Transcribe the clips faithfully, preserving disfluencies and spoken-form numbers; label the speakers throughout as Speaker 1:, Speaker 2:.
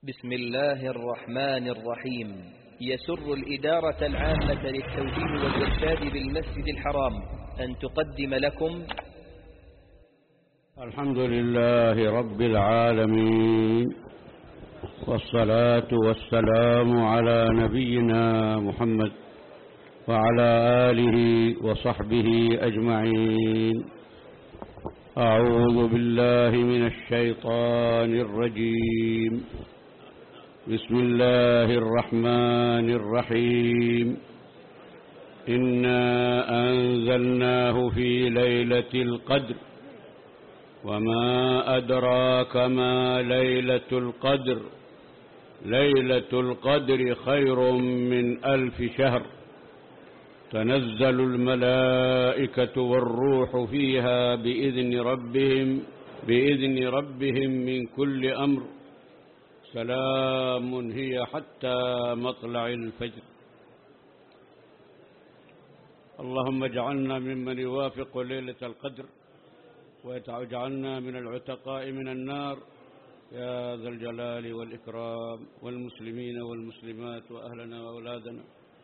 Speaker 1: بسم الله الرحمن الرحيم. يسر الإدارة العامة للتوجيه والإرشاد بالمسجد الحرام أن تقدم لكم
Speaker 2: الحمد لله رب العالمين، والصلاة والسلام على نبينا محمد وعلى آله وصحبه أجمعين. أعوذ بالله من الشيطان الرجيم. بسم الله الرحمن الرحيم. إنا أنزلناه في ليلة القدر وما أدراك ما ليلة القدر ليلة القدر خير من ألف شهر تنزل الملائكة والروح فيها بإذن ربهم بإذن ربهم من كل أمر سلام هي حتى مطلع الفجر. اللهم اجعلنا ممن يوافق ليلة القدر ويجعلنا من العتقاء من النار يا ذا الجلال والإكرام، والمسلمين والمسلمات وأهلنا وأولادنا.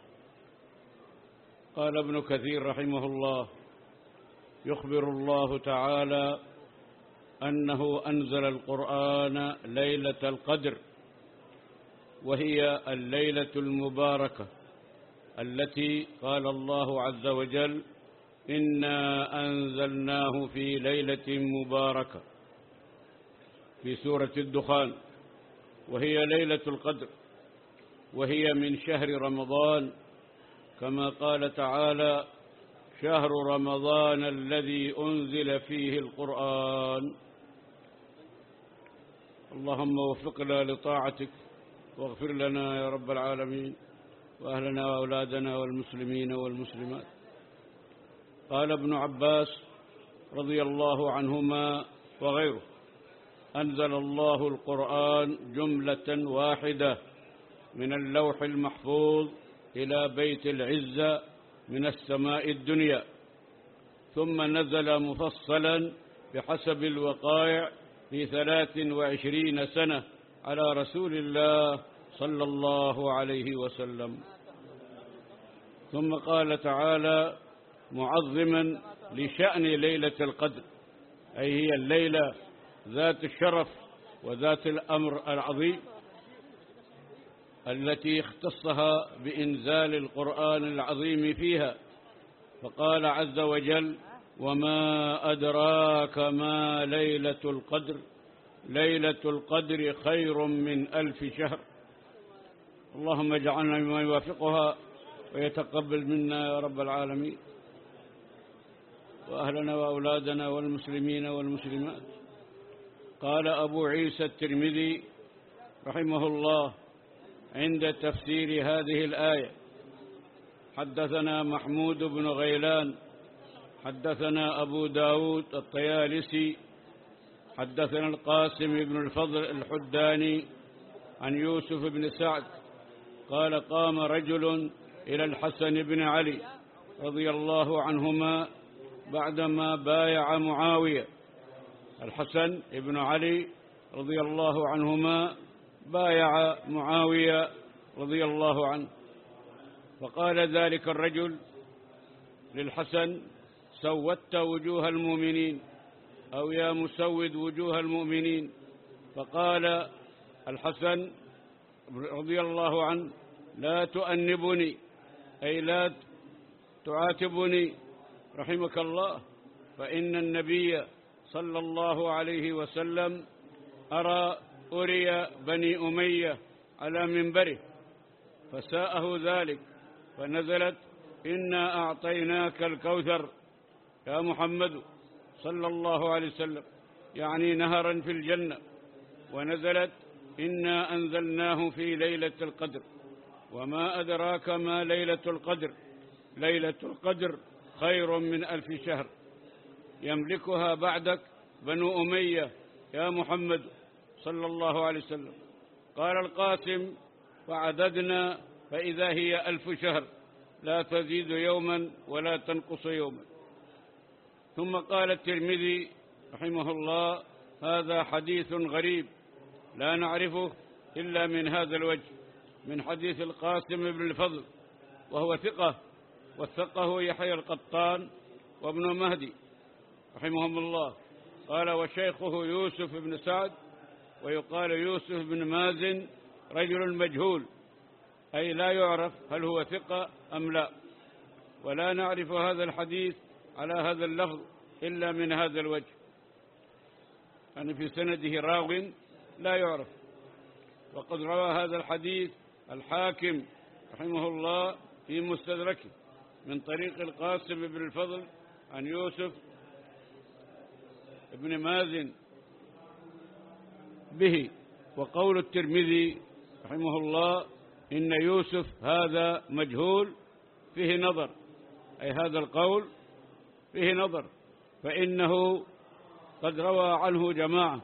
Speaker 2: قال ابن كثير رحمه الله: يخبر الله تعالى أنه أنزل القرآن ليلة القدر، وهي الليلة المباركة التي قال الله عز وجل: إنا أنزلناه في ليلة مباركة في سورة الدخان، وهي ليلة القدر، وهي من شهر رمضان، كما قال تعالى: شهر رمضان الذي أنزل فيه القرآن. اللهم وفقنا لطاعتك واغفر لنا يا رب العالمين، وأهلنا وأولادنا والمسلمين والمسلمات. قال ابن عباس رضي الله عنهما وغيره: أنزل الله القرآن جملة واحدة من اللوح المحفوظ إلى بيت العزة من السماء الدنيا، ثم نزل مفصلا بحسب الوقائع في ثلاث وعشرين سنة على رسول الله صلى الله عليه وسلم. ثم قال تعالى معظما لشأن ليلة القدر، أي هي الليلة ذات الشرف وذات الأمر العظيم التي اختصها بإنزال القرآن العظيم فيها، فقال عز وجل: وما أدراك ما ليلة القدر ليلة القدر خير من ألف شهر. اللهم اجعلنا مما يوافقها ويتقبل منا يا رب العالمين، وأهلنا وأولادنا والمسلمين والمسلمات. قال أبو عيسى الترمذي رحمه الله عند تفسير هذه الآية: حدثنا محمود بن غيلان حدثنا أبو داود الطيالسي حدثنا القاسم بن الفضل الحداني عن يوسف بن سعد قال: قام رجل إلى الحسن بن علي رضي الله عنهما بعدما بايع معاوية. الحسن بن علي رضي الله عنهما بايع معاوية رضي الله عنه، فقال ذلك الرجل للحسن: سودت وجوه المؤمنين، أو يا مسود وجوه المؤمنين. فقال الحسن رضي الله عنه: لا تؤنبني، أي لا تعاتبني رحمك الله، فإن النبي صلى الله عليه وسلم أرى أري بني أمية على منبره فساءه ذلك، فنزلت: إنا أعطيناك الكوثر يا محمد صلى الله عليه وسلم، يعني نهرا في الجنة. ونزلت: إنا أنزلناه في ليلة القدر وما أدراك ما ليلة القدر ليلة القدر خير من ألف شهر يملكها بعدك بنو أمية يا محمد صلى الله عليه وسلم. قال القاسم: فعددنا فإذا هي ألف شهر لا تزيد يوما ولا تنقص يوما. ثم قال الترمذي رحمه الله: هذا حديث غريب لا نعرفه إلا من هذا الوجه، من حديث القاسم بن الفضل وهو ثقة، وثقه يحيى القطان وابن مهدي رحمهم الله. قال وشيخه يوسف بن سعد، ويقال يوسف بن مازن رجل مجهول، أي لا يعرف هل هو ثقة أم لا، ولا نعرف هذا الحديث على هذا اللفظ إلا من هذا الوجه، يعني في سنده راو لا يعرف. وقد روى هذا الحديث الحاكم رحمه الله في مستدركه من طريق القاسم بن الفضل عن يوسف بن مازن به. وقول الترمذي رحمه الله إن يوسف هذا مجهول فيه نظر، أي هذا القول فيه نظر، فإنه قد روى عنه جماعة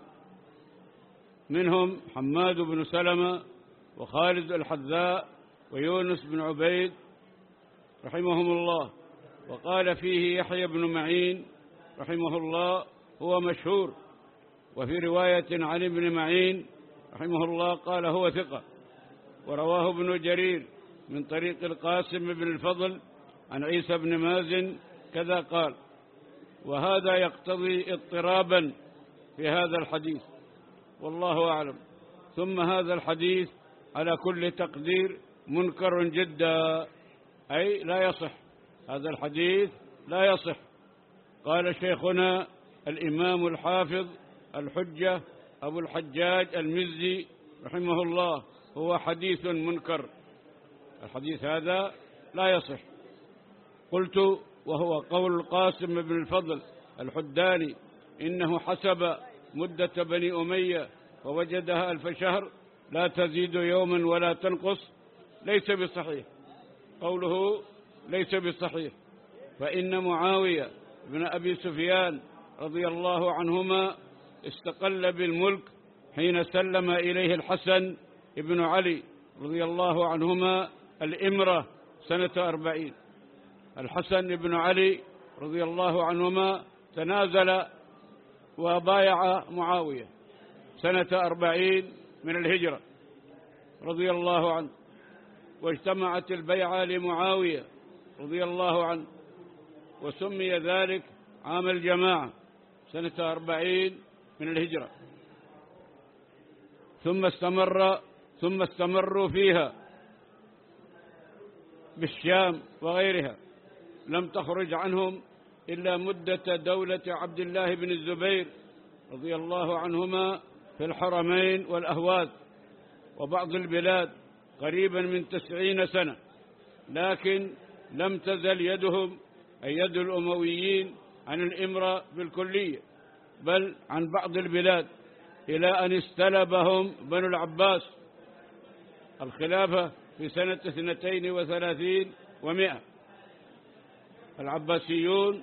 Speaker 2: منهم حماد بن سلمة وخالد الحذاء ويونس بن عبيد رحمهم الله. وقال فيه يحيى بن معين رحمه الله هو مشهور، وفي رواية عن ابن معين رحمه الله قال هو ثقة. ورواه ابن جرير من طريق القاسم بن الفضل عن عيسى بن مازن كذا قال، وهذا يقتضي اضطرابا في هذا الحديث والله أعلم. ثم هذا الحديث على كل تقدير منكر جدا، أي لا يصح، هذا الحديث لا يصح. قال شيخنا الإمام الحافظ الحجة أبو الحجاج المزي رحمه الله هو حديث منكر، الحديث هذا لا يصح. قلت وهو قول القاسم بن الفضل الحداني إنه حسب مدة بني أمية ووجدها ألف شهر لا تزيد يوما ولا تنقص، ليس بصحيح، قوله ليس بصحيح. فإن معاوية بن أبي سفيان رضي الله عنهما استقل بالملك حين سلم إليه الحسن ابن علي رضي الله عنهما الإمرة سنة أربعين. الحسن ابن علي رضي الله عنهما تنازل وبايع معاوية سنة أربعين من الهجرة رضي الله عنه، واجتمعت البيعة لمعاوية رضي الله عنه، وسمي ذلك عام الجماعة سنة أربعين من الهجرة. ثم استمر ثم استمروا فيها بالشام وغيرها، لم تخرج عنهم إلا مدة دولة عبد الله بن الزبير رضي الله عنهما في الحرمين والأهواز وبعض البلاد قريبا من تسعين سنة، لكن لم تزل يدهم أي يد الأمويين عن الإمرة بالكلية، بل عن بعض البلاد، إلى أن استلبهم بنو العباس الخلافة في سنة اثنتين وثلاثين ومئة. العباسيون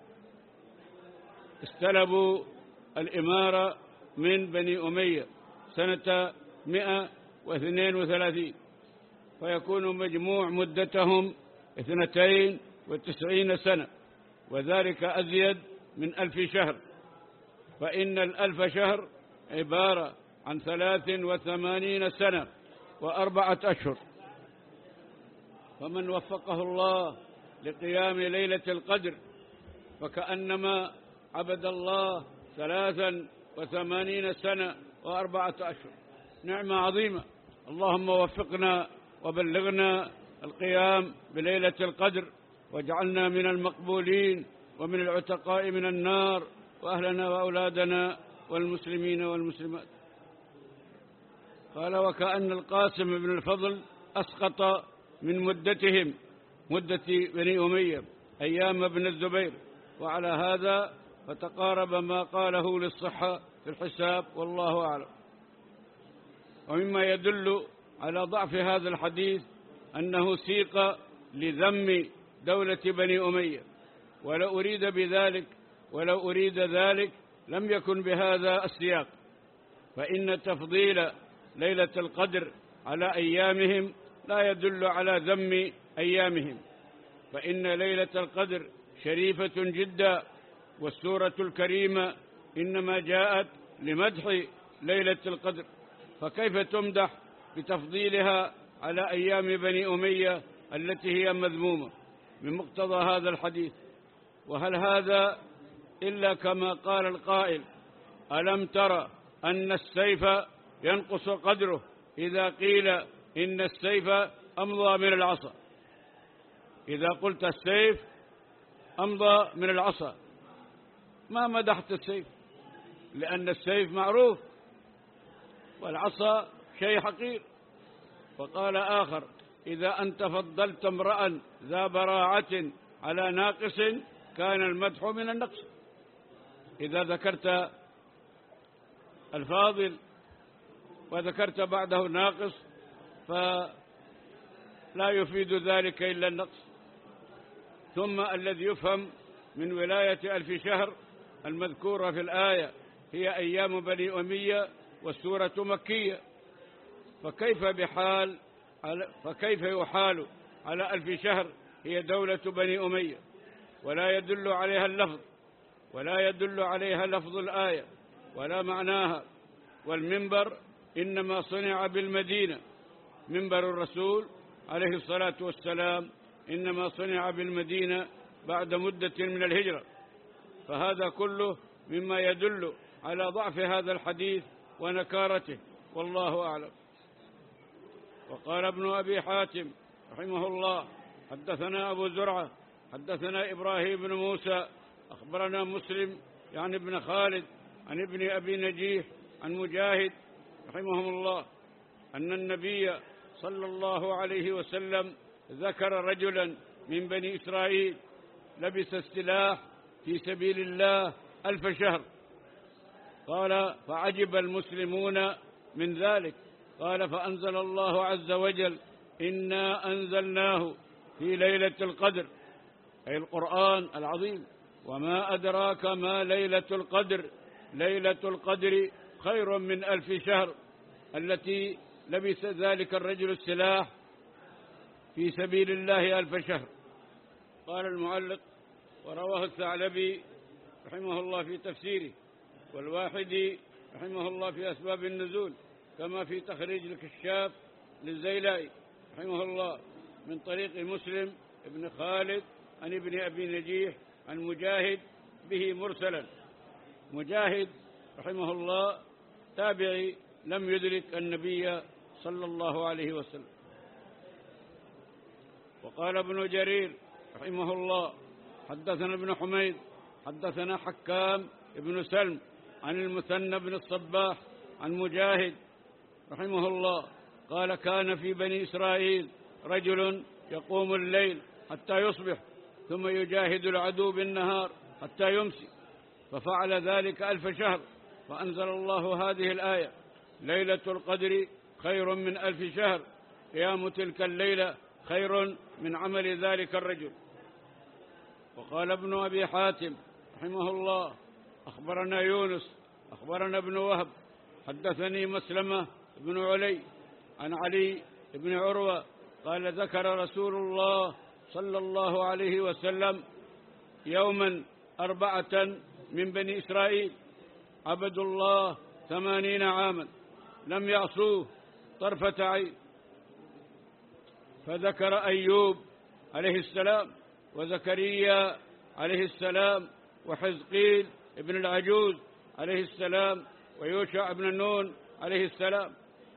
Speaker 2: استلبوا الإمارة من بني أمية سنة مئة واثنين وثلاثين، فيكون مجموع مدتهم اثنتين وتسعين سنة، وذلك أزيد من ألف شهر، فإن الألف شهر عبارة عن ثلاث وثمانين سنة وأربعة أشهر. فمن وفقه الله لقيام ليلة القدر فكأنما عبد الله ثلاثا وثمانين سنة وأربعة أشهر، نعمة عظيمة. اللهم وفقنا وبلغنا القيام بليلة القدر، واجعلنا من المقبولين ومن العتقاء من النار، وأهلنا وأولادنا والمسلمين والمسلمات. قال وكأن القاسم بن الفضل أسقط من مدتهم مدة بني أمية أيام ابن الزبير، وعلى هذا فتقارب ما قاله للصحة في الحساب والله أعلم. ومما يدل على ضعف هذا الحديث أنه سيق لذم دولة بني أمية، ولو أريد بذلك ولو أريد ذلك لم يكن بهذا السياق، فإن تفضيل ليلة القدر على أيامهم لا يدل على ذم أيامهم، فإن ليلة القدر شريفة جدا، والسورة الكريمة إنما جاءت لمدح ليلة القدر، فكيف تمدح بتفضيلها على أيام بني أمية التي هي مذمومة من مقتضى هذا الحديث؟ وهل هذا إلا كما قال القائل: ألم ترى أن السيف ينقص قدره إذا قيل إن السيف أمضى من العصا؟ إذا قلت السيف أمضى من العصا ما مدحت السيف، لأن السيف معروف والعصا شيء حقير. وقال آخر: إذا أنت فضلت امرأ ذا براعة على ناقص كان المدح من النقص. إذا ذكرت الفاضل وذكرت بعده ناقص فلا يفيد ذلك إلا النقص. ثم الذي يفهم من ولاية ألف شهر المذكورة في الآية هي أيام بني أمية والسورة مكية، فكيف بحال فكيف يحال على ألف شهر هي دولة بني أمية ولا يدل عليها اللفظ ولا يدل عليها لفظ الآية ولا معناها؟ والمنبر إنما صنع بالمدينة، منبر الرسول عليه الصلاة والسلام إنما صنع بالمدينة بعد مدة من الهجرة، فهذا كله مما يدل على ضعف هذا الحديث ونكارته، والله أعلم. وقال ابن أبي حاتم رحمه الله: حدثنا أبو زرعة حدثنا إبراهيم بن موسى أخبرنا مسلم يعني ابن خالد عن ابن أبي نجيح عن مجاهد رحمهم الله أن النبي صلى الله عليه وسلم ذكر رجلا من بني إسرائيل لبس السلاح في سبيل الله ألف شهر. قال: فعجب المسلمون من ذلك. قال: فأنزل الله عز وجل: إنا أنزلناه في ليلة القدر، أي القرآن العظيم. وما أدراك ما ليلة القدر؟ ليلة القدر خير من ألف شهر، التي لبس ذلك الرجل السلاح في سبيل الله ألف شهر. قال المعلق: ورواه الثعلبي رحمه الله في تفسيره، والواحدي رحمه الله في أسباب النزول، كما في تخريج الكشاف للزيلائي رحمه الله من طريق مسلم ابن خالد عن ابن أبي نجيح عن مجاهد به مرسلا. مجاهد رحمه الله تابعي لم يدرك النبي صلى الله عليه وسلم. وقال ابن جرير رحمه الله: حدثنا ابن حميد حدثنا حكام ابن سلم عن المثنى بن الصباح عن مجاهد رحمه الله قال: كان في بني إسرائيل رجل يقوم الليل حتى يصبح ثم يجاهد العدو بالنهار حتى يمسي، ففعل ذلك ألف شهر، فأنزل الله هذه الآية: ليلة القدر خير من ألف شهر، قيام تلك الليلة خير من عمل ذلك الرجل. وقال ابن أبي حاتم رحمه الله: أخبرنا يونس أخبرنا ابن وهب حدثني مسلمة بن علي عن علي بن عروة قال: ذكر رسول الله صلى الله عليه وسلم يوما أربعة من بني إسرائيل عبدوا الله ثمانين عاما لم يعصوه طرفة عين، فذكر أيوب عليه السلام وزكريا عليه السلام وحزقيل ابن العجوز عليه السلام ويوشع بن نون عليه السلام.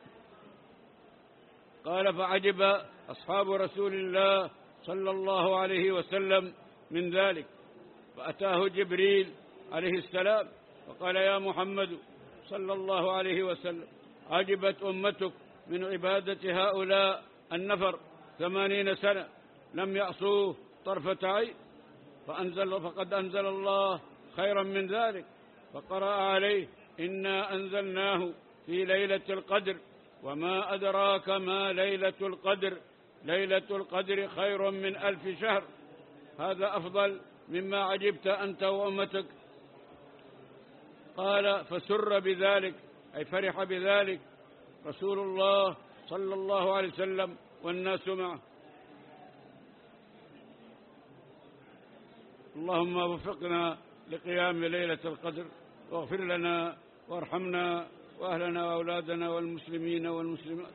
Speaker 2: قال: فعجب أصحاب رسول الله صلى الله عليه وسلم من ذلك، فأتاه جبريل عليه السلام وقال: يا محمد صلى الله عليه وسلم، عجبت أمتك من عبادة هؤلاء النفر ثمانين سنة لم يعصوه طرفة عين، فأنزل فقد أنزل الله خيرا من ذلك، فقرأ عليه: إنا أنزلناه في ليلة القدر، وما أدراك ما ليلة القدر؟ ليلة القدر خير من ألف شهر. هذا أفضل مما عجبت أنت وأمتك. قال: فسر بذلك أي فرح بذلك رسول الله صلى الله عليه وسلم والناس معه. اللهم وفقنا لقيام ليلة القدر، واغفر لنا وارحمنا وأهلنا وأولادنا والمسلمين والمسلمات.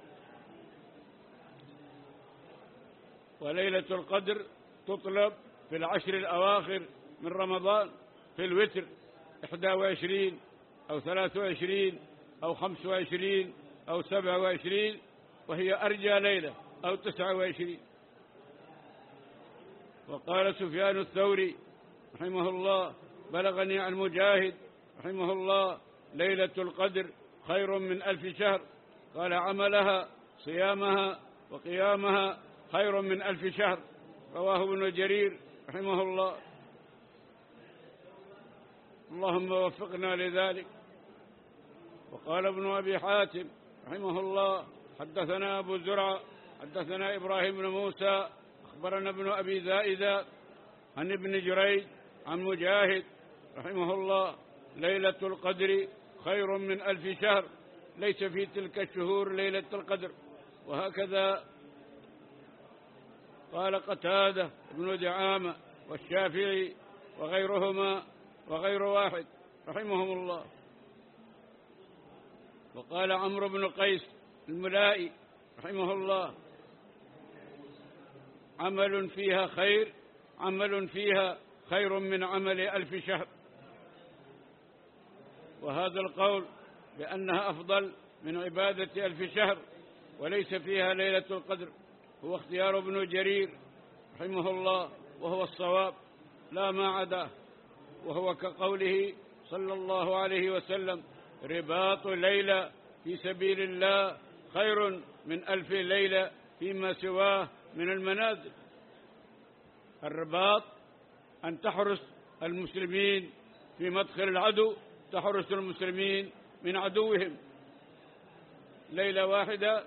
Speaker 2: وليلة القدر تطلب في العشر الأواخر من رمضان في الوتر، إحدى وعشرين أو ثلاث وعشرين أو خمس وعشرين أو سبع وعشرين، وهي أرجى ليلة، أو تسع وعشرين. وقال سفيان الثوري رحمه الله: بلغني عن مجاهد رحمه الله: ليلة القدر خير من ألف شهر. قال: عملها صيامها وقيامها خير من ألف شهر. رواه ابن جرير رحمه الله. اللهم وفقنا لذلك. وقال ابن أبي حاتم رحمه الله: حدثنا أبو زرعة حدثنا إبراهيم بن موسى أخبرنا ابن أبي زائدة عن ابن جريج عن مجاهد رحمه الله: ليلة القدر خير من ألف شهر، ليس في تلك الشهور ليلة القدر. وهكذا قال قتادة ابن دعامة والشافعي وغيرهما وغير واحد رحمهم الله. وقال عمرو بن قيس الملائي رحمه الله: عمل فيها خير عمل فيها خير من عمل ألف شهر. وهذا القول بأنها أفضل من عبادة ألف شهر وليس فيها ليلة القدر هو اختيار ابن جرير رحمه الله، وهو الصواب لا ما عداه. وهو كقوله صلى الله عليه وسلم: رباط ليلة في سبيل الله خير من ألف ليلة فيما سواه من المنازل. الرباط أن تحرس المسلمين في مدخل العدو، تحرس المسلمين من عدوهم. ليلة واحدة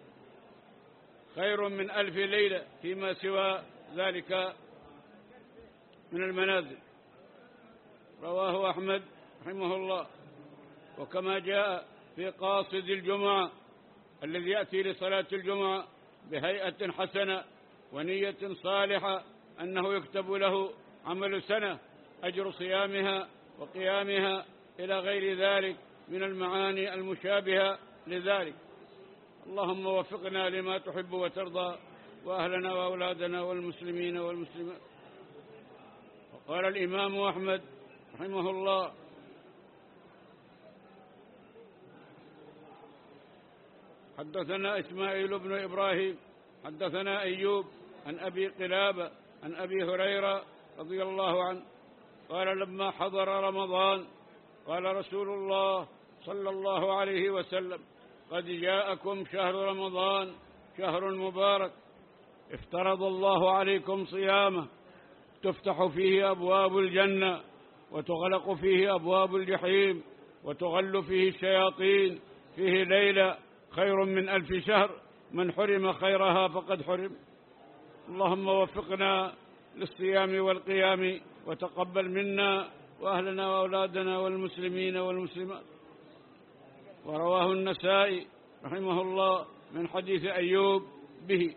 Speaker 2: خير من ألف ليلة فيما سوى ذلك من المنازل. رواه أحمد رحمه الله. وكما جاء في قاصد الجمعة الذي يأتي لصلاة الجمعة بهيئة حسنة ونية صالحة أنه يكتب له عمل سنة، أجر صيامها وقيامها إلى غير ذلك من المعاني المشابهة لذلك. اللهم وفقنا لما تحب وترضى، وأهلنا وأولادنا والمسلمين والمسلمات. وقال الإمام أحمد رحمه الله: حدثنا إسماعيل بن إبراهيم حدثنا أيوب عن أبي قلابة عن أبي هريرة رضي الله عنه قال: لما حضر رمضان قال رسول الله صلى الله عليه وسلم: قد جاءكم شهر رمضان شهر مبارك، افترض الله عليكم صيامه، تفتح فيه أبواب الجنة وتغلق فيه أبواب الجحيم وتغل فيه الشياطين، فيه ليلة خير من ألف شهر، من حرم خيرها فقد حرم. اللهم وفقنا للصيام والقيام، وتقبل منا وأهلنا وأولادنا والمسلمين والمسلمات. ورواه النسائي رحمه الله من حديث أيوب به.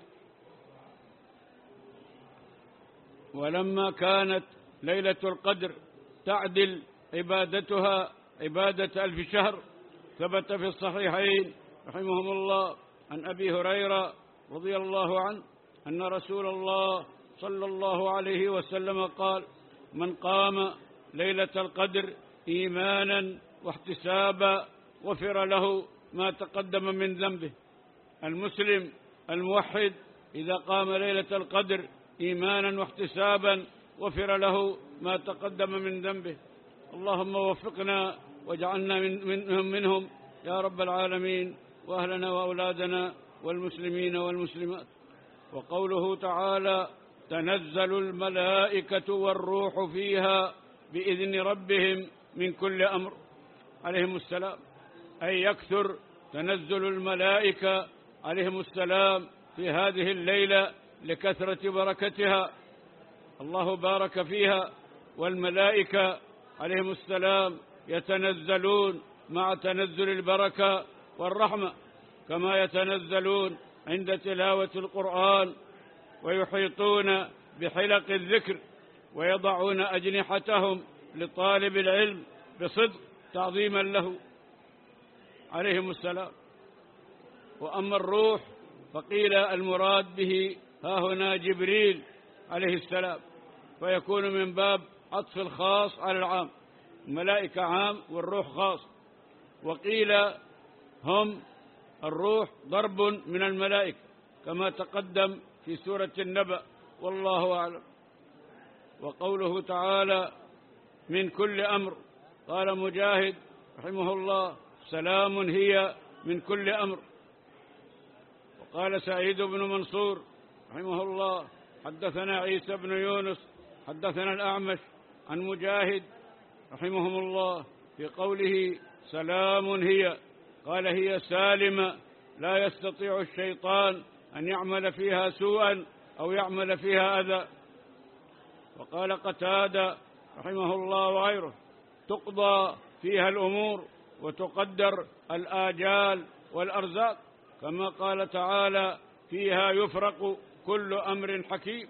Speaker 2: ولما كانت ليلة القدر تعدل عبادتها عبادة ألف شهر، ثبت في الصحيحين رحمهم الله عن أبي هريرة رضي الله عنه أن رسول الله صلى الله عليه وسلم قال: من قام ليلة القدر إيمانا واحتسابا غفر له ما تقدم من ذنبه. المسلم الموحد إذا قام ليلة القدر إيمانا واحتسابا غفر له ما تقدم من ذنبه. اللهم وفقنا واجعلنا من منهم منهم يا رب العالمين، وأهلنا وأولادنا والمسلمين والمسلمات. وقوله تعالى: تنزل الملائكة والروح فيها بإذن ربهم من كل أمر عليهم السلام، أي يكثر تنزل الملائكة عليهم السلام في هذه الليلة لكثرة بركتها. الله بارك فيها، والملائكة عليهم السلام يتنزلون مع تنزل البركة والرحمة، كما يتنزلون عند تلاوة القرآن، ويحيطون بحلق الذكر، ويضعون أجنحتهم لطالب العلم بصدق تعظيما له. عليهم السلام. وأما الروح فقيل المراد به ها هنا جبريل عليه السلام، فيكون من باب عطف الخاص على العام، الملائكة عام والروح خاص. وقيل هم الروح ضرب من الملائكة كما تقدم في سورة النبأ، والله أعلم. وقوله تعالى من كل أمر، قال مجاهد رحمه الله سلام هي من كل أمر. وقال سعيد بن منصور رحمه الله حدثنا عيسى بن يونس حدثنا الأعمش عن مجاهد رحمهم الله في قوله سلام هي، قال هي سالمة لا يستطيع الشيطان أن يعمل فيها سوءا أو يعمل فيها أذى. وقال قتادة رحمه الله وغيره تقضى فيها الأمور وتقدر الآجال والأرزاق، كما قال تعالى فيها يفرق كل أمر حكيم.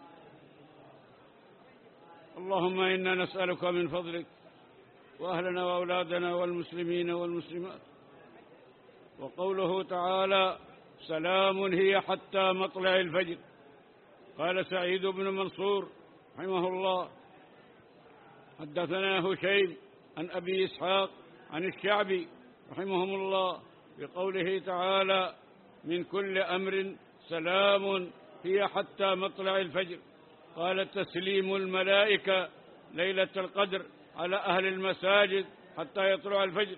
Speaker 2: اللهم إنا نسألك من فضلك وأهلنا وأولادنا والمسلمين والمسلمات. وقوله تعالى سلام هي حتى مطلع الفجر، قال سعيد بن منصور رحمه الله حدثنا هشيم عن أبي إسحاق عن الشعبي رحمهم الله بقوله تعالى من كل أمر سلام هي حتى مطلع الفجر، قال تسليم الملائكة ليلة القدر على أهل المساجد حتى يطلع الفجر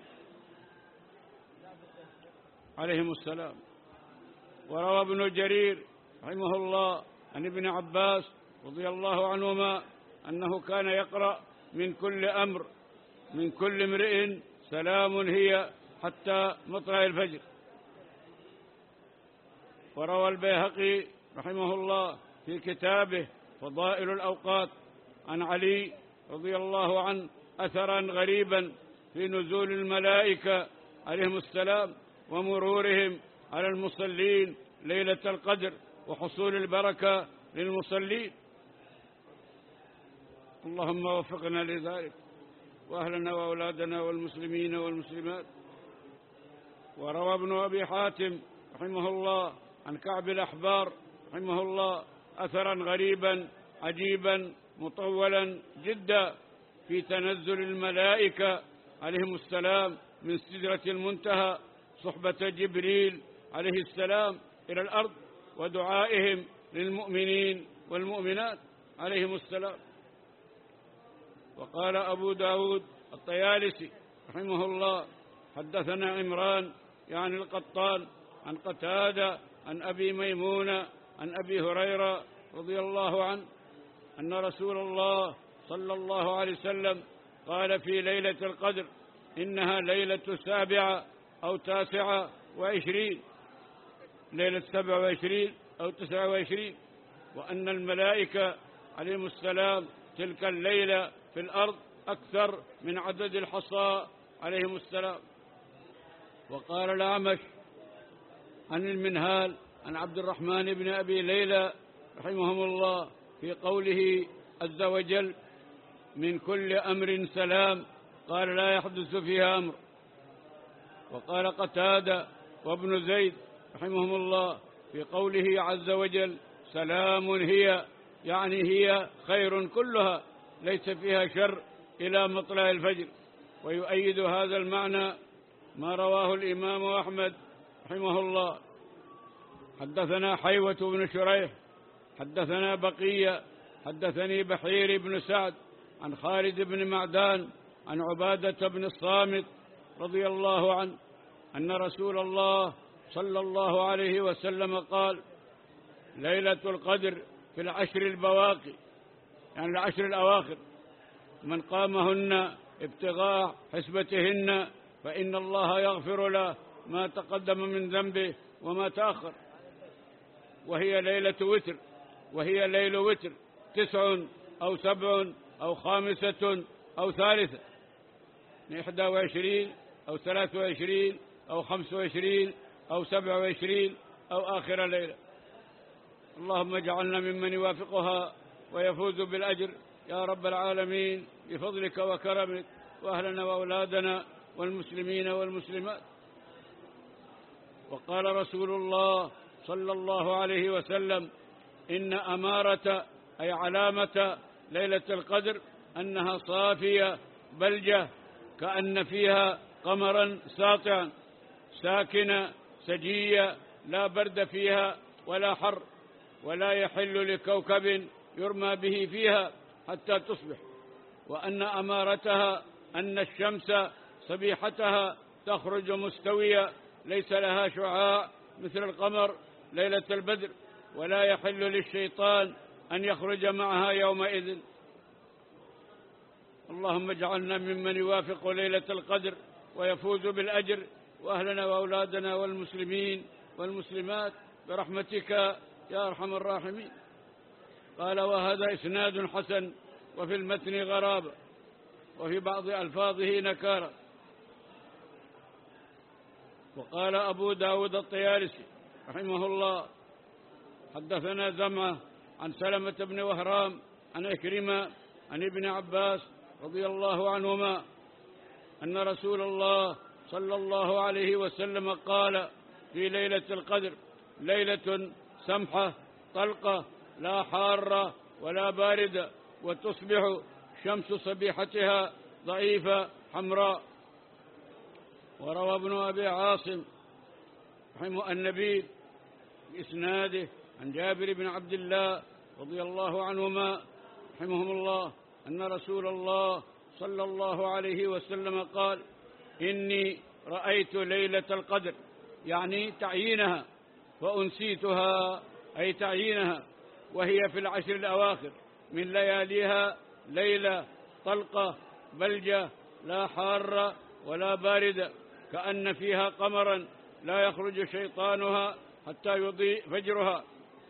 Speaker 2: عليهم السلام. وروى ابن جرير رحمه الله عن ابن عباس رضي الله عنهما أنه كان يقرأ من كل أمر من كل امرئ سلام هي حتى مطلع الفجر. وروى البيهقي رحمه الله في كتابه فضائل الأوقات عن علي رضي الله عنه أثرا غريبا في نزول الملائكة عليهم السلام ومرورهم على المصلين ليلة القدر وحصول البركة للمصلين. اللهم وفقنا لذلك وأهلنا وأولادنا والمسلمين والمسلمات. وروى ابن أبي حاتم رحمه الله عن كعب الأحبار رحمه الله أثرا غريبا عجيبا مطولا جدا في تنزل الملائكة عليهم السلام من سدرة المنتهى صحبة جبريل عليه السلام إلى الأرض ودعائهم للمؤمنين والمؤمنات عليهم السلام. وقال أبو داود الطيالسي رحمه الله حدثنا عمران يعني القطان عن قتادة عن أبي ميمونة عن أبي هريرة رضي الله عنه أن رسول الله صلى الله عليه وسلم قال في ليلة القدر إنها ليلة سابعة أو تاسعة وعشرين، ليلة سبع وعشرين أو تسعة وعشرين، وأن الملائكة عليهم السلام تلك الليلة في الأرض أكثر من عدد الحصى عليهم السلام. وقال الأعمش عن المنهال عن عبد الرحمن بن أبي ليلى رحمهم الله في قوله عز وجل من كل أمر سلام، قال لا يحدث فيها أمر. وقال قتادة وابن زيد رحمهم الله في قوله عز وجل سلام هي، يعني هي خير كلها ليس فيها شر إلى مطلع الفجر. ويؤيد هذا المعنى ما رواه الإمام أحمد رحمه الله حدثنا حيوة بن شريح حدثنا بقية حدثني بحير بن سعد عن خالد بن معدان عن عبادة بن الصامت رضي الله عنه أن رسول الله صلى الله عليه وسلم قال ليلة القدر في العشر البواقي، يعني العشر الأواخر، من قامهن ابتغاء حسبتهن فإن الله يغفر له ما تقدم من ذنبه وما تأخر. وهي ليلة وتر، وهي ليل وتر تسع أو سبع أو خامسة أو ثالثة، إحدى وعشرين أو ثلاث وعشرين أو خمس وعشرين أو سبع وعشرين أو آخر ليلة. اللهم اجعلنا ممن يوافقها ويفوز بالأجر يا رب العالمين بفضلك وكرمك، وأهلنا وأولادنا والمسلمين والمسلمات. وقال رسول الله صلى الله عليه وسلم: إن أمارة أي علامة ليلة القدر أنها صافية بلجة كأن فيها قمرا ساطعا ساكنة سجية لا برد فيها ولا حر، ولا يحل لكوكب يرمى به فيها حتى تصبح. وأن أمارتها أن الشمس صبيحتها تخرج مستوية ليس لها شعاع مثل القمر ليلة البدر، ولا يحل للشيطان أن يخرج معها يومئذ. اللهم اجعلنا ممن يوافق ليلة القدر ويفوز بالأجر، وأهلنا وأولادنا والمسلمين والمسلمات برحمتك يا أرحم الراحمين. قال: وهذا إسناد حسن، وفي المتن غرابة، وفي بعض ألفاظه نكارة. وقال أبو داود الطيالسي رحمه الله: حدثنا زمعة عن سلمة بن وهرام عن إكرمة عن ابن عباس رضي الله عنهما أن رسول الله صلى الله عليه وسلم قال في ليلة القدر: ليلة سمحة طلقة لا حارة ولا باردة، وتصبح شمس صبيحتها ضعيفة حمراء. وروى ابن أبي عاصم رحمه النبي بإسناده عن جابر بن عبد الله رضي الله عنهما رحمهم الله أن رسول الله صلى الله عليه وسلم قال: إني رأيت ليلة القدر، يعني تعيينها، وأنسيتها أي تعيينها، وهي في العشر الأواخر من لياليها ليلة طلقة بلجة لا حارة ولا باردة، كأن فيها قمرا لا يخرج شيطانها حتى يضيء فجرها.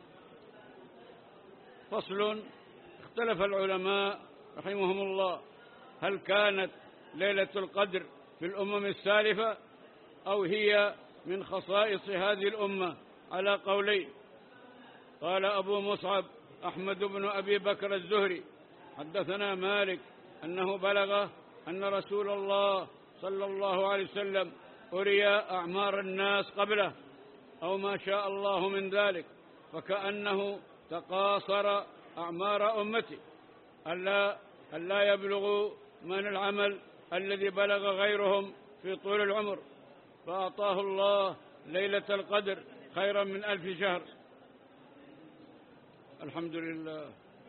Speaker 2: فصل: اختلف العلماء رحمهم الله هل كانت ليلة القدر في الأمم السالفة أو هي من خصائص هذه الأمة على قولين. قال أبو مصعب أحمد بن أبي بكر الزهري: حدثنا مالك أنه بلغه أن رسول الله صلى الله عليه وسلم أري أعمار الناس قبله أو ما شاء الله من ذلك، فكأنه تقاصر أعمار أمته ألا, ألا يبلغوا من العمل الذي بلغ غيرهم في طول العمر، فأعطاه الله ليلة القدر خيرا من ألف شهر. الحمد لله.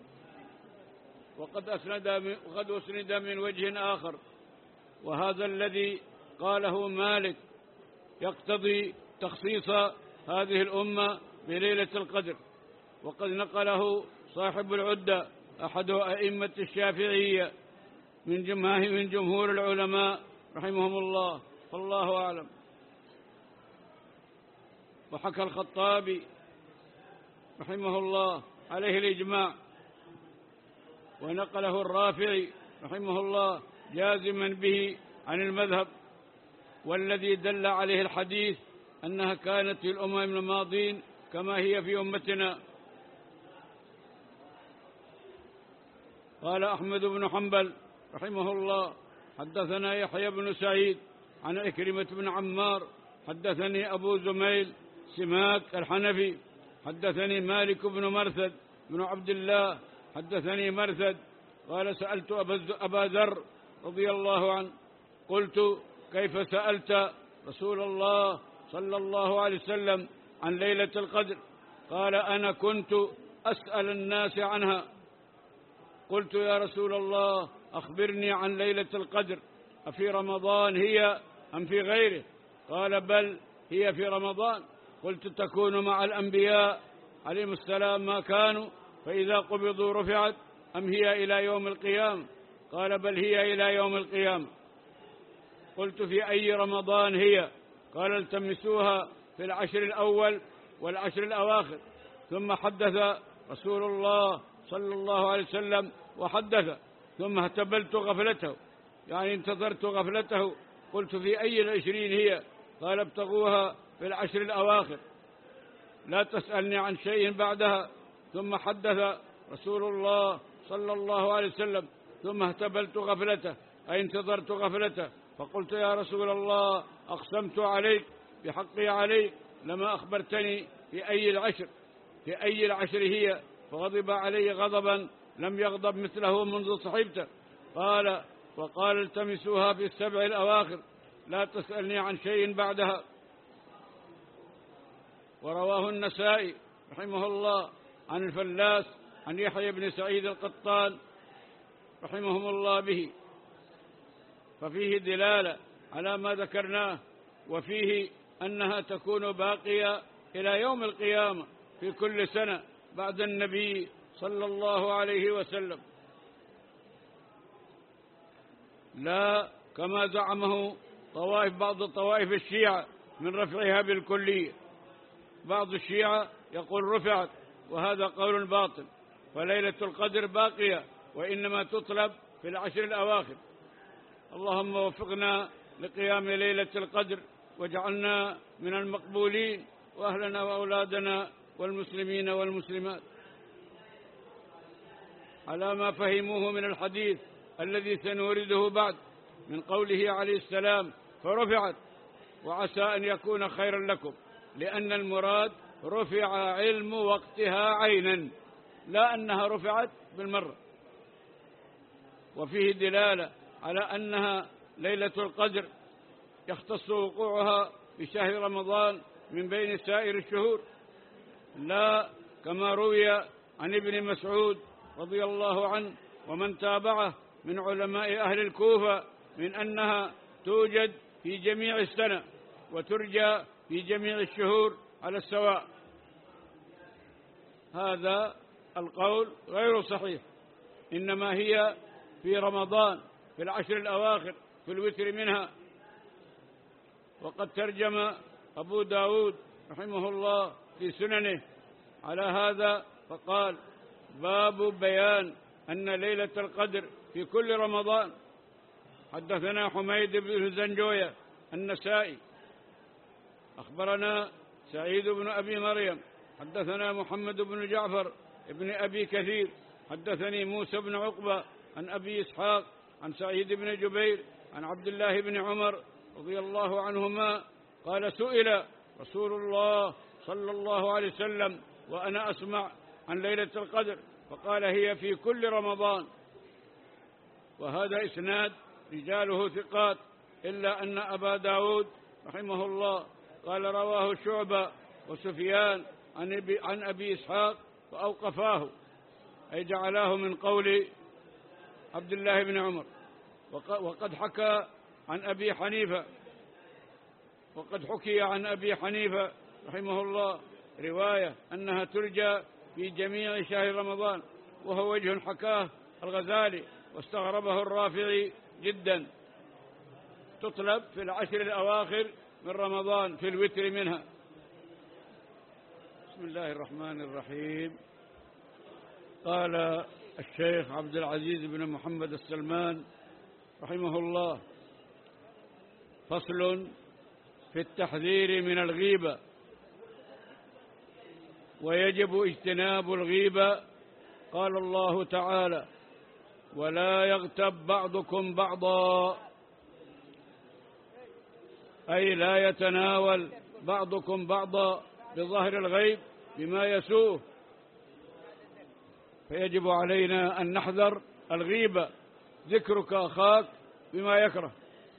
Speaker 2: وقد أسند, وقد أسند من وجه آخر، وهذا الذي قاله مالك يقتضي تخصيص هذه الأمة بليلة القدر، وقد نقله صاحب العدة أحد أئمة الشافعية من من جمهور العلماء رحمهم الله، فالله أعلم. وحكى الخطابي رحمه الله عليه الإجماع، ونقله الرافعي رحمه الله جازما به عن المذهب، والذي دل عليه الحديث أنها كانت في الأمم الماضين كما هي في أمتنا. قال أحمد بن حنبل رحمه الله: حدثنا يحيى بن سعيد عن إكرمة بن عمار حدثني أبو زميل سماك الحنفي حدثني مالك بن مرثد بن عبد الله حدثني مرثد قال: سألت أبا ذر رضي الله عنه قلت: كيف سألت رسول الله صلى الله عليه وسلم عن ليلة القدر؟ قال: أنا كنت أسأل الناس عنها. قلت: يا رسول الله أخبرني عن ليلة القدر، أفي رمضان هي أم في غيره؟ قال: بل هي في رمضان. قلت: تكون مع الأنبياء عليهم السلام ما كانوا فإذا قبضوا رفعت أم هي إلى يوم القيامة؟ قال: بل هي إلى يوم القيامة. قلت: في أي رمضان هي؟ قال: التمسوها في العشر الأول والعشر الأواخر. ثم حدث رسول الله صلى الله عليه وسلم وحدث، ثم اهتبلت غفلته، يعني انتظرت غفلته. قلت: في أي العشرين هي؟ قال: ابتغوها في العشر الأواخر، لا تسألني عن شيء بعدها. ثم حدث رسول الله صلى الله عليه وسلم، ثم اهتبلت غفلته أي انتظرت غفلته. فقلت: يا رسول الله أقسمت عليك بحقي عليك لما أخبرتني في أي العشر في أي العشر هي، فغضب علي غضبا لم يغضب مثله منذ صحبته. قال وقال التمسوها في السبع الأواخر لا تسألني عن شيء بعدها. ورواه النسائي رحمه الله عن الفلاس عن يحيى بن سعيد القطان رحمهم الله به، ففيه دلالة على ما ذكرناه، وفيه أنها تكون باقية إلى يوم القيامة في كل سنة بعد النبي صلى الله عليه وسلم، لا كما زعمه طوائف بعض طوائف الشيعة من رفعها بالكلية. بعض الشيعة يقول رفعت، وهذا قول باطل، فليلة القدر باقية وإنما تطلب في العشر الأواخر. اللهم وفقنا لقيام ليلة القدر واجعلنا من المقبولين، وأهلنا وأولادنا والمسلمين والمسلمات على ما فهموه من الحديث الذي سنورده بعد من قوله عليه السلام فرفعت، وعسى أن يكون خيرا لكم، لأن المراد رفع علم وقتها عينا، لا أنها رفعت بالمرة. وفيه دلالة على أنها ليلة القدر يختص وقوعها بشهر رمضان من بين سائر الشهور، لا كما روي عن ابن مسعود رضي الله عنه ومن تابعه من علماء أهل الكوفة من أنها توجد في جميع السنة وترجى في جميع الشهور على السواء. هذا القول غير صحيح، إنما هي في رمضان في العشر الأواخر في الوتر منها. وقد ترجم أبو داود رحمه الله في سننه على هذا فقال باب بيان أن ليلة القدر في كل رمضان. حدثنا حميد بن زنجوية النسائي أخبرنا سعيد بن أبي مريم حدثنا محمد بن جعفر ابن أبي كثير حدثني موسى بن عقبة عن أبي إسحاق عن سعيد بن جبير عن عبد الله بن عمر رضي الله عنهما قال سئل رسول الله صلى الله عليه وسلم وأنا أسمع عن ليلة القدر فقال هي في كل رمضان. وهذا إسناد رجاله ثقات، إلا أن أبا داود رحمه الله قال رواه شعبة وسفيان عن أبي, عن أبي إسحاق فأوقفاه، أي جعلاه من قول عبد الله بن عمر. وقد حكى عن أبي حنيفة وقد حكي عن أبي حنيفة رحمه الله رواية أنها ترجى في جميع شهر رمضان، وهو وجه حكاه الغزالي واستغربه الرافعي جدا. تطلب في العشر الأواخر من رمضان في الوتر منها. بسم الله الرحمن الرحيم. قال الشيخ عبد العزيز بن محمد السلمان رحمه الله فصل في التحذير من الغيبة. ويجب اجتناب الغيبة. قال الله تعالى ولا يغتب بعضكم بعضا، أي لا يتناول بعضكم بعضا بظهر الغيب بما يسوء، فيجب علينا أن نحذر الغيبة، ذكرك أخاك بما يكره.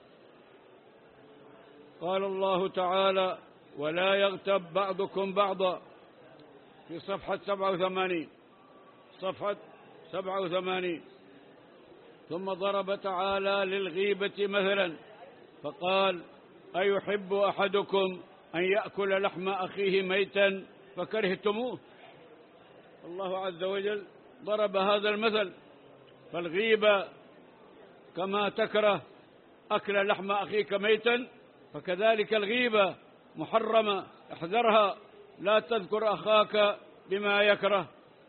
Speaker 2: قال الله تعالى ولا يغتب بعضكم بعضا في صفحة سبعة وثمانين صفحة سبعة وثمانين. ثم ضرب تعالى للغيبة مثلا فقال أيحب أحدكم أن يأكل لحم أخيه ميتا فكرهتموه. الله عز وجل ضرب هذا المثل، فالغيبة كما تكره أكل لحم أخيك ميتا فكذلك الغيبة محرمة، احذرها، لا تذكر أخاك بما يكره،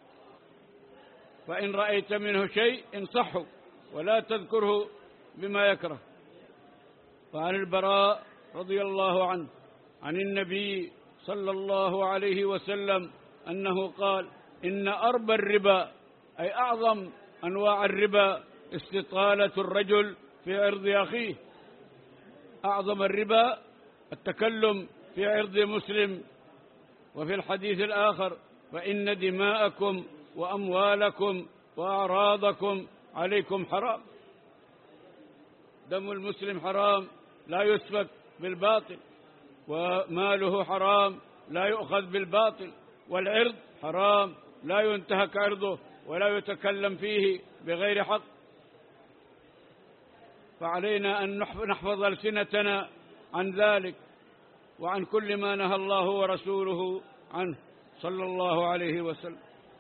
Speaker 2: فإن رأيت منه شيء انصحه ولا تذكره بما يكره. وعن البراء رضي الله عنه عن النبي صلى الله عليه وسلم أنه قال إن أربى الربا، أي أعظم أنواع الربا، استطالة الرجل في عرض أخيه. أعظم الربا التكلم في عرض مسلم. وفي الحديث الآخر: فإن دماءكم وأموالكم وأعراضكم عليكم حرام. دم المسلم حرام لا يسفك بالباطل، وماله حرام لا يؤخذ بالباطل، والعرض حرام لا ينتهك عرضه ولا يتكلم فيه بغير حق. فعلينا أن نحفظ ألسنتنا عن ذلك وعن كل ما نهى الله ورسوله عنه صلى الله عليه وسلم.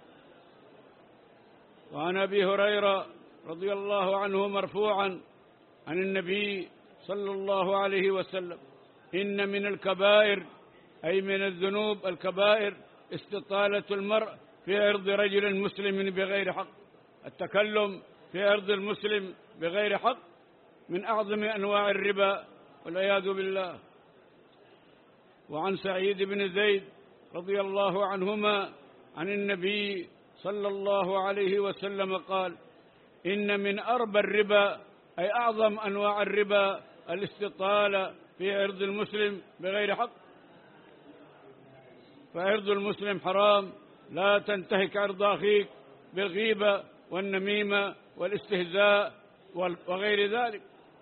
Speaker 2: وعن أبي هريرة رضي الله عنه مرفوعا عن النبي صلى الله عليه وسلم: إن من الكبائر، أي من الذنوب الكبائر، استطالة المرء في عرض رجل مسلم بغير حق. التكلم في عرض المسلم بغير حق من أعظم أنواع الربا والعياذ بالله. وعن سعيد بن زيد رضي الله عنهما عن النبي صلى الله عليه وسلم قال: إن من أربى الربا، أي أعظم أنواع الربا، الاستطالة في عرض المسلم بغير حق. فعرض المسلم حرام، لا تنتهك عرض أخيك بالغيبة والنميمة والاستهزاء وغير ذلك.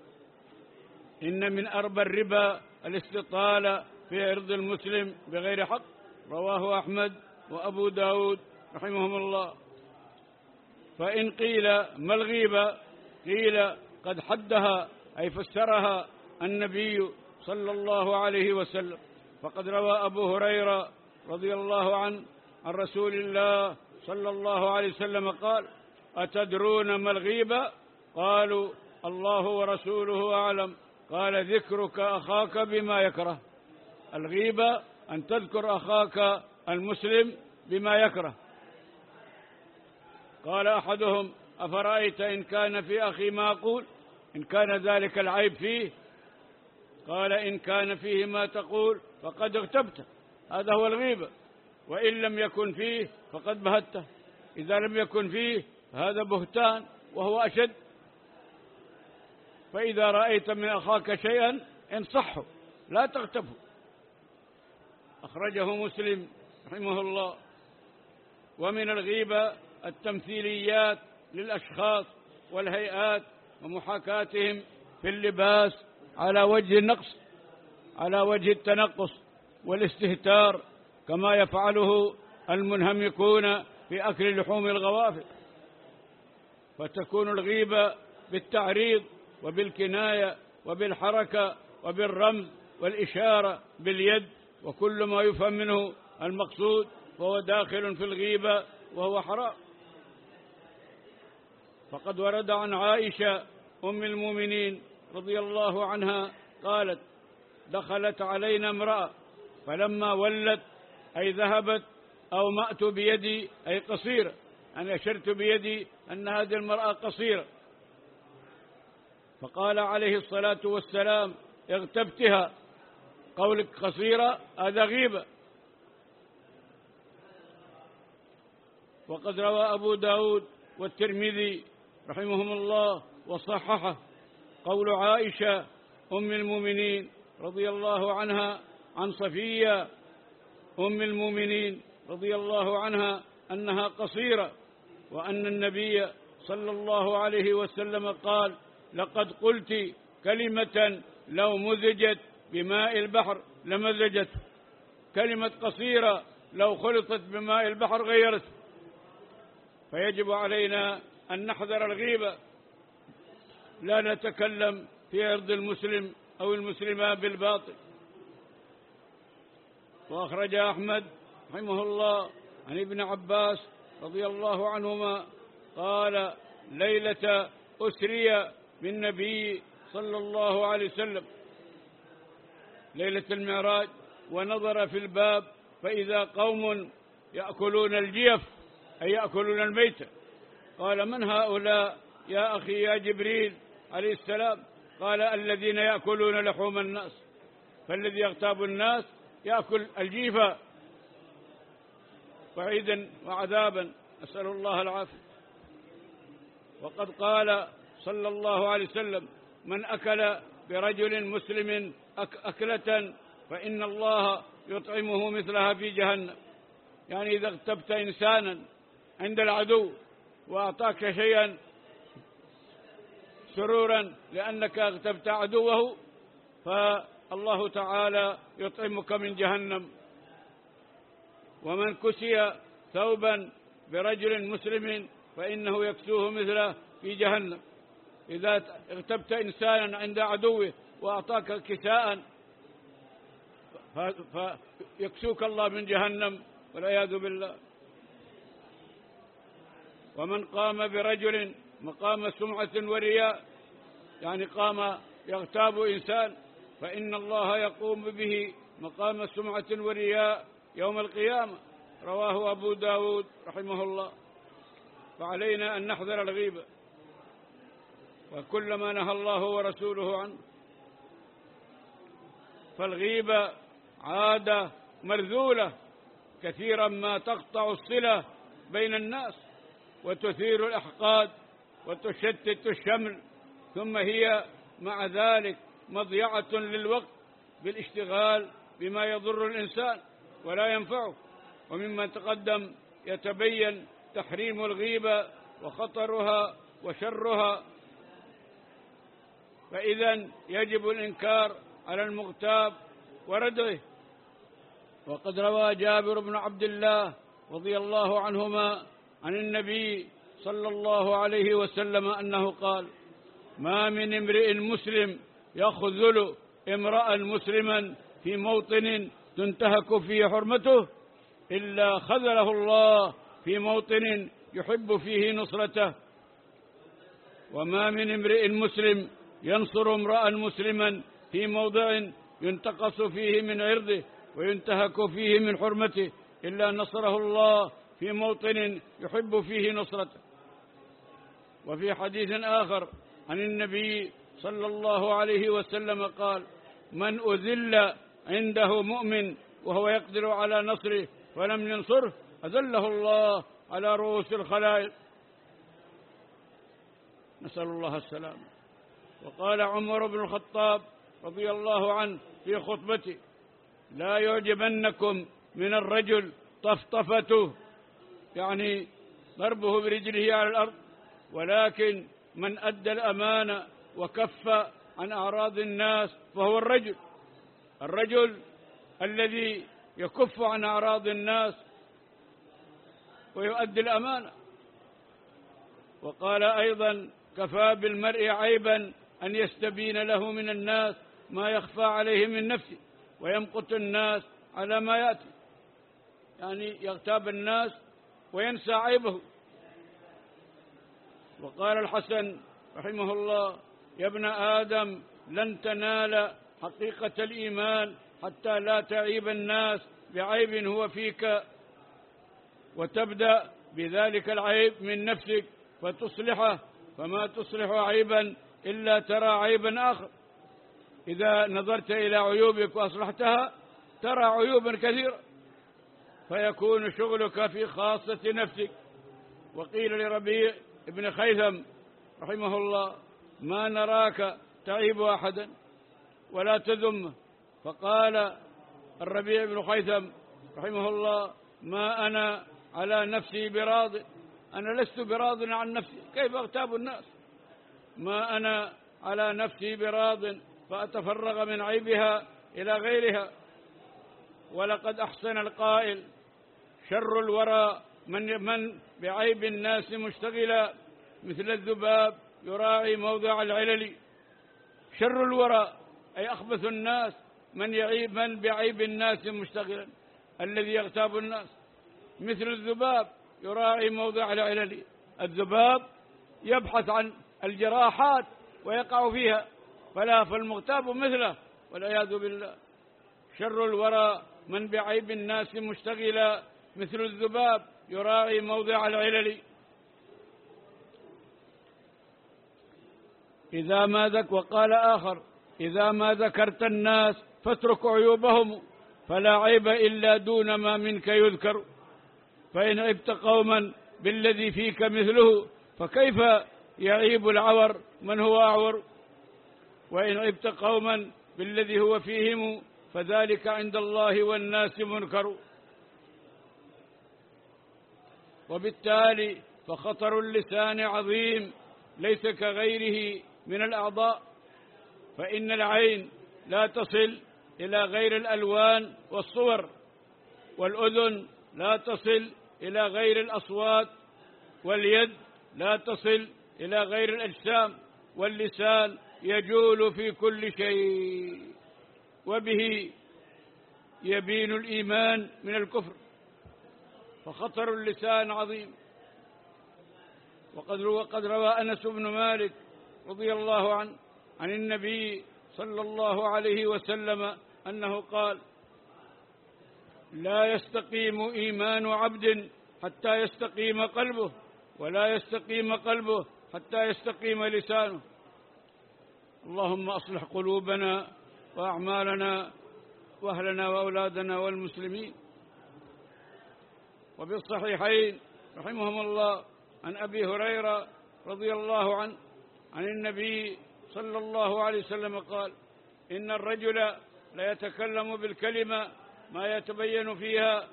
Speaker 2: إن من أربى الربا الاستطالة في عرض المسلم بغير حق. رواه أحمد وأبو داود رحمهم الله. فإن قيل: ما الغيبة؟ قيل: قد حدها، أي فسرها النبي صلى الله عليه وسلم. فقد روى أبو هريرة رضي الله عنه عن رسول الله صلى الله عليه وسلم قال: أتدرون ما الغيبة؟ قالوا: الله ورسوله أعلم. قال: ذكرك أخاك بما يكره. الغيبة أن تذكر أخاك المسلم بما يكره. قال أحدهم: أفرأيت إن كان في أخي ما أقول؟ إن كان ذلك العيب فيه. قال: إن كان فيه ما تقول فقد اغتبته. هذا هو الغيبة. وإن لم يكن فيه فقد بهته. إذا لم يكن فيه هذا بهتان وهو أشد. فإذا رأيت من أخاك شيئا انصحه، لا تغتبه. أخرجه مسلم رحمه الله. ومن الغيبة التمثيليات للأشخاص والهيئات ومحاكاتهم في اللباس على وجه النقص، على وجه التنقص والاستهتار، كما يفعله المنهمكون في أكل لحوم الغوافل. فتكون الغيبة بالتعريض وبالكناية وبالحركة وبالرمز والإشارة باليد، وكل ما يفهم منه المقصود فهو داخل في الغيبة وهو حرام. فقد ورد عن عائشة أم المؤمنين رضي الله عنها قالت: دخلت علينا امرأة فلما ولت، أي ذهبت، أومأت بيدي، أي قصيرة، أنا أشرت بيدي أن هذه المرأة قصيرة. فقال عليه الصلاة والسلام: اغتبتها، قولك قصيرة هذا غيبة. وقد روى أبو داود والترمذي رحمهم الله وصححه قول عائشة أم المؤمنين رضي الله عنها عن صفية أم المؤمنين رضي الله عنها أنها قصيرة، وأن النبي صلى الله عليه وسلم قال: لقد قلت كلمة لو مزجت بماء البحر لمزجته. كلمة قصيرة لو خلطت بماء البحر غيرته. فيجب علينا أن نحذر الغيبة، لا نتكلم في عرض المسلم أو المسلمة بالباطل. وأخرج أحمد رحمه الله عن ابن عباس رضي الله عنهما قال: ليلة أسري بالنبي صلى الله عليه وسلم، ليلة المعراج، ونظر في الباب فإذا قوم يأكلون الجيف، أي يأكلون الميتة. قال: من هؤلاء يا أخي يا جبريل عليه السلام؟ قال: الذين يأكلون لحوم الناس. فالذي يغتاب الناس يأكل الجيفة، وعيدا وعذابا، أسأل الله العافية. وقد قال صلى الله عليه وسلم: من أكل برجل مسلم أكلة فإن الله يطعمه مثلها في جهنم. يعني إذا اغتبت إنسانا عند العدو وأعطاك شيئا سرورا لأنك اغتبت عدوه، فالله تعالى يطعمك من جهنم. ومن كسي ثوبا برجل مسلم فإنه يكسوه مثله في جهنم. إذا اغتبت إنسانا عند عدوه وأعطاك كساء فيكسوك الله من جهنم والعياذ بالله. ومن قام برجل مقام سمعة ورياء، يعني قام يغتاب إنسان، فإن الله يقوم به مقام سمعة ورياء يوم القيامة. رواه أبو داود رحمه الله. فعلينا أن نحذر الغيبة وكل ما نهى الله ورسوله عنه. فالغيبة عادة مرذولة كثيرا ما تقطع الصلة بين الناس وتثير الأحقاد وتشتت الشمل، ثم هي مع ذلك مضيعة للوقت بالاشتغال بما يضر الإنسان ولا ينفعه. ومما تقدم يتبين تحريم الغيبة وخطرها وشرها، فإذا يجب الإنكار على المغتاب وردعه. وقد روى جابر بن عبد الله رضي الله عنهما عن النبي صلى الله عليه وسلم أنه قال: ما من امرئ مسلم يخذل امرأ مسلما في موطن تنتهك فيه حرمته إلا خذله الله في موطن يحب فيه نصرته. وما من امرئ مسلم ينصر امرأ مسلما في موضع ينتقص فيه من عرضه وينتهك فيه من حرمته إلا نصره الله في موطن يحب فيه نصرته. وفي حديث آخر عن النبي صلى الله عليه وسلم قال: من أذل عنده مؤمن وهو يقدر على نصره فلم ينصره أذله الله على رؤوس الخلائق. نسأل الله السلامة. وقال عمر بن الخطاب رضي الله عنه في خطبته: لا يعجبنكم من الرجل طفطفته، يعني ضربه برجله على الأرض، ولكن من أدى الأمانة وكف عن أعراض الناس فهو الرجل الرجل الذي يكف عن أعراض الناس ويؤدي الأمانة. وقال أيضا: كفى بالمرء عيبا أن يستبين له من الناس ما يخفى عليه من نفسه ويمقت الناس على ما يأتي، يعني يغتاب الناس وينسى عيبه. وقال الحسن رحمه الله: يا ابن آدم لن تنال حقيقة الإيمان حتى لا تعيب الناس بعيب هو فيك، وتبدأ بذلك العيب من نفسك فتصلحه، فما تصلح عيبا إلا ترى عيبا آخر. إذا نظرت إلى عيوبك وأصلحتها ترى عيوبا كثيرة، فيكون شغلك في خاصة نفسك. وقيل لربيع ابن خيثم رحمه الله: ما نراك تعيب أحدا ولا تذمه. فقال الربيع بن خيثم رحمه الله: ما أنا على نفسي براض، أنا لست براض عن نفسي، كيف أغتاب الناس؟ ما أنا على نفسي براض فأتفرغ من عيبها إلى غيرها. ولقد أحسن القائل: شر الورى من, من بعيب الناس مشتغلا مثل الذباب يراعي موضع العلل. شر الورى أي أخبث الناس من يعيب من بعيب الناس مشتغلا، الذي يغتاب الناس، مثل الذباب يراعي موضع العلل. الذباب يبحث عن الجراحات ويقع فيها، فلا فالمغتاب مثله والعياذ بالله. شر الورى من بعيب الناس مشتغلا مثل الذباب يراعي موضع العلل. إذا ما ذك وقال آخر: إذا ما ذكرت الناس فاترك عيوبهم، فلا عيب إلا دون ما منك يذكر. فإن عبت قوما بالذي فيك مثله فكيف يعيب العور من هو أعور؟ وإن عبت قوما بالذي هو فيهم فذلك عند الله والناس منكر. وبالتالي فخطر اللسان عظيم ليس كغيره من الأعضاء، فإن العين لا تصل إلى غير الألوان والصور، والأذن لا تصل إلى غير الأصوات، واليد لا تصل إلى غير الأجسام، واللسان يجول في كل شيء، وبه يبين الإيمان من الكفر. فخطر اللسان عظيم. وقد وقد روى أنس بن مالك رضي الله عنه عن النبي صلى الله عليه وسلم أنه قال: لا يستقيم إيمان عبد حتى يستقيم قلبه، ولا يستقيم قلبه حتى يستقيم لسانه. اللهم أصلح قلوبنا وأعمالنا وأهلنا وأولادنا والمسلمين. وفي الصحيحين رحمهم الله عن أبي هريرة رضي الله عنه عن النبي صلى الله عليه وسلم قال: إن الرجل ليتكلم بالكلمة ما يتبين فيها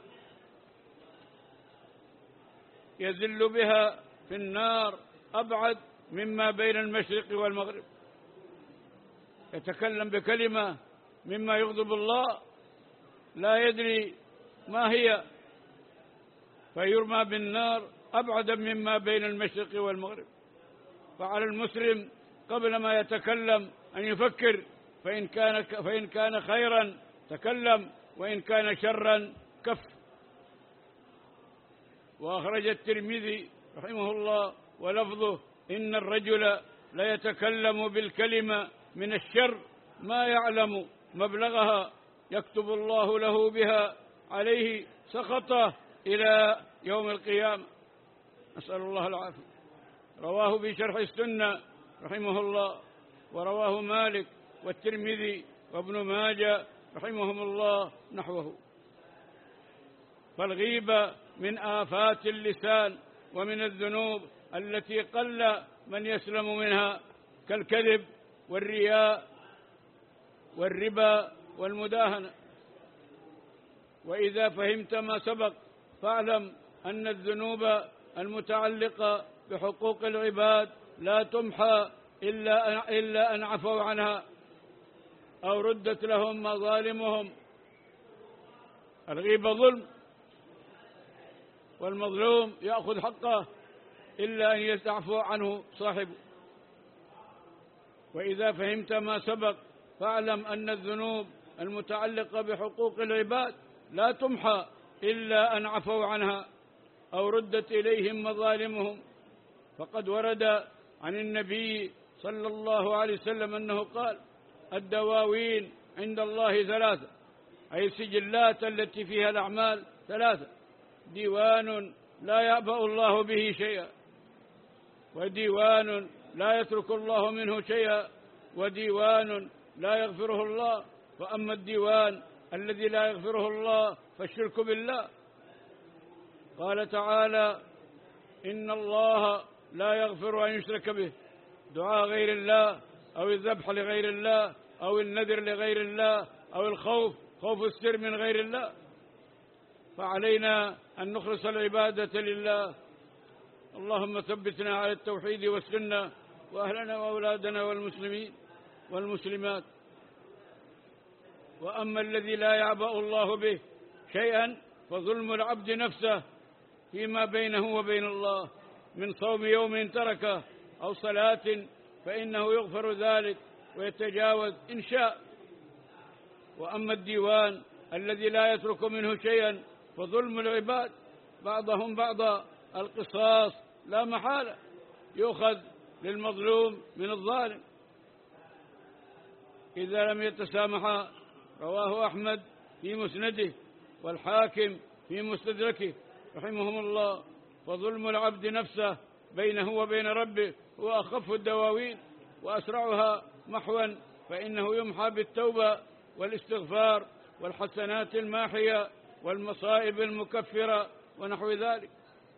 Speaker 2: يذل بها في النار أبعد مما بين المشرق والمغرب. يتكلم بكلمة مما يغضب الله لا يدري ما هي، فيرمى بالنار أبعد مما بين المشرق والمغرب. فعلى المسلم قبل ما يتكلم أن يفكر، فإن كان فإن كان خيرا تكلم، وإن كان شرا كف. وأخرج الترمذي رحمه الله ولفظه: إن الرجل ليتكلم بالكلمة من الشر ما يعلم مبلغها يكتب الله له بها عليه سخطه إلى يوم القيامة. نسأل الله العافية. رواه في شرح السنة رحمه الله، ورواه مالك والترمذي وابن ماجه رحمهم الله نحوه. فالغيبة من آفات اللسان ومن الذنوب التي قل من يسلم منها، كالكذب والرياء والربا والمداهنة. وإذا فهمت ما سبق فاعلم أن الذنوب المتعلقة بحقوق العباد لا تمحى إلا إلا أن عفوا عنها أو ردت لهم مظالمهم. الغيبة ظلم، والمظلوم يأخذ حقه إلا أن يستعفو عنه صاحبه. وإذا فهمت ما سبق فاعلم أن الذنوب المتعلقة بحقوق العباد لا تمحى إلا أن عفوا عنها أو ردت إليهم مظالمهم. فقد ورد عن النبي صلى الله عليه وسلم أنه قال: الدواوين عند الله ثلاثة، أي السجلات التي فيها الأعمال ثلاثة: ديوان لا يأبأ الله به شيئا، وديوان لا يترك الله منه شيئا، وديوان لا يغفره الله. وأما الديوان الذي لا يغفره الله فالشرك بالله. قال تعالى: إن الله لا يغفر أن يشرك به، دعاء غير الله أو الذبح لغير الله أو النذر لغير الله أو الخوف خوف السر من غير الله. فعلينا أن نخلص العبادة لله. اللهم ثبتنا على التوحيد والسنة، وأهلنا وأولادنا والمسلمين والمسلمات. وأما الذي لا يعبأ الله به شيئا فظلم العبد نفسه فيما بينه وبين الله، من صوم يوم تركه أو صلاة فإنه يغفر ذلك ويتجاوز إن شاء. وأما الديوان الذي لا يترك منه شيئا فظلم العباد بعضهم بعضا، القصاص لا محالة، يؤخذ للمظلوم من الظالم إذا لم يتسامحا. رواه أحمد في مسنده والحاكم في مستدركه رحمهم الله. فظلم العبد نفسه بينه وبين ربه هو أخف الدواوين وأسرعها محوا، فإنه يمحى بالتوبة والاستغفار والحسنات الماحية والمصائب المكفرة ونحو ذلك.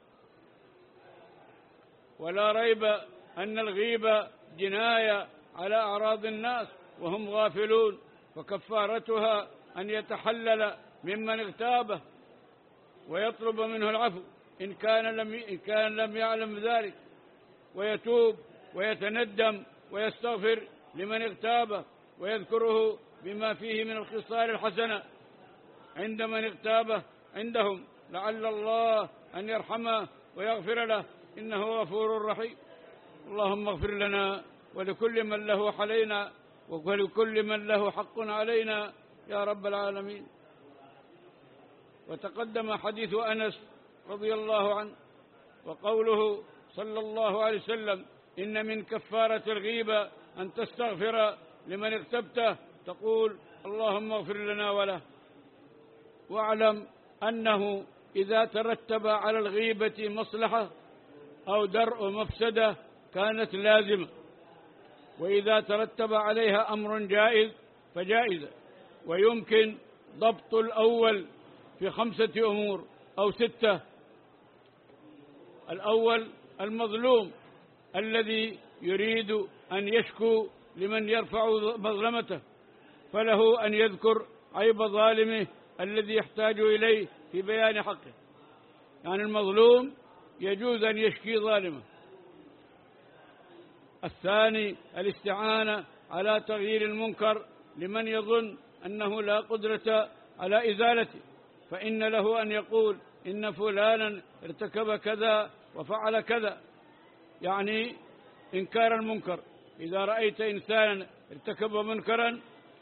Speaker 2: ولا ريب أن الغيبة جناية على أعراض الناس وهم غافلون، فكفارتها أن يتحلل ممن اغتابه ويطلب منه العفو إن كان لم إن كان لم يعلم ذلك، ويتوب ويتندم ويستغفر لمن اغتابه ويذكره بما فيه من الخصال الحسنة عند من اغتابه عندهم، لعل الله أن يرحمه ويغفر له، إنه غفور رحيم. اللهم اغفر لنا ولكل من له علينا ولكل من له حق علينا يا رب العالمين. وتقدم حديث أنس رضي الله عنه وقوله صلى الله عليه وسلم: إن من كفارة الغيبة أن تستغفر لمن اغتبته تقول اللهم اغفر لنا وله. واعلم أنه إذا ترتب على الغيبة مصلحة أو درء مفسدة كانت لازمة، وإذا ترتب عليها أمر جائز فجائزة. ويمكن ضبط الأول في خمسة أمور أو ستة. الأول المظلوم الذي يريد أن يشكو لمن يرفع مظلمته، فله أن يذكر عيب ظالمه الذي يحتاج إليه في بيان حقه. يعني المظلوم يجوز أن يشكي ظالمه. الثاني الاستعانة على تغيير المنكر لمن يظن أنه لا قدرة على إزالته، فإن له أن يقول إن فلانا ارتكب كذا وفعل كذا، يعني إنكار المنكر. إذا رأيت إنسانا ارتكب منكرا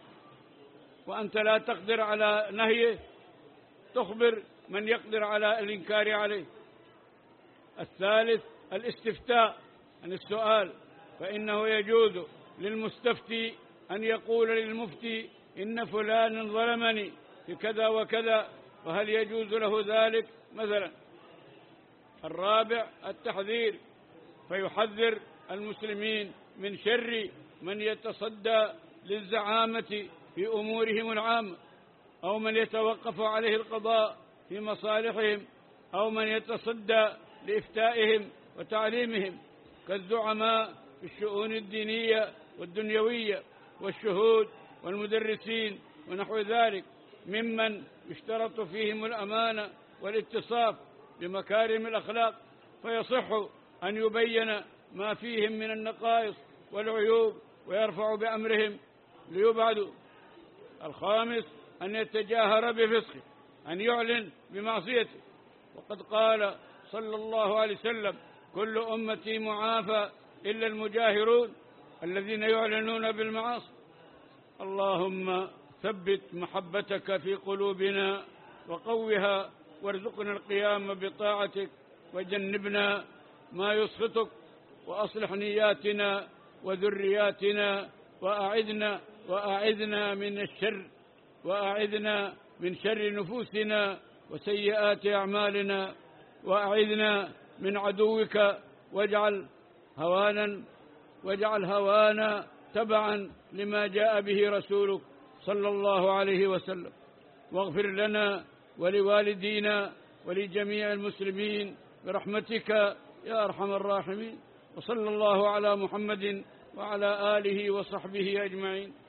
Speaker 2: وأنت لا تقدر على نهيه تخبر من يقدر على الإنكار عليه. الثالث الاستفتاء عن السؤال، فإنه يجوز للمستفتي أن يقول للمفتي إن فلان ظلمني في كذا وكذا، وهل يجوز له ذلك مثلا. الرابع التحذير، فيحذر المسلمين من شر من يتصدى للزعامة في أمورهم العامة، أو من يتوقف عليه القضاء في مصالحهم، أو من يتصدى لإفتائهم وتعليمهم كالزعماء في الشؤون الدينية والدنيوية والشهود والمدرسين ونحو ذلك، ممن يشترط فيهم الأمانة والاتصاف بمكارم الأخلاق، فيصح أن يبين ما فيهم من النقائص والعيوب ويرفع بأمرهم ليبعدوا. الخامس أن يتجاهر بفسقه، أن يعلن بمعصيته، وقد قال صلى الله عليه وسلم: كل أمتي معافى إلا المجاهرون الذين يعلنون بالمعاصي. اللهم ثبت محبتك في قلوبنا وقوها، وارزقنا القيام بطاعتك، وجنبنا ما يسخطك، وأصلح نياتنا وذرياتنا، وأعذنا وأعذنا من الشر وأعذنا من شر نفوسنا وسيئات أعمالنا، وأعذنا من عدوك، واجعل هوانا واجعل هوانا تبعا لما جاء به رسولك صلى الله عليه وسلم. واغفر لنا ولوالدينا ولجميع المسلمين برحمتك يا أرحم الراحمين. وصلى الله على محمد وعلى آله وصحبه أجمعين.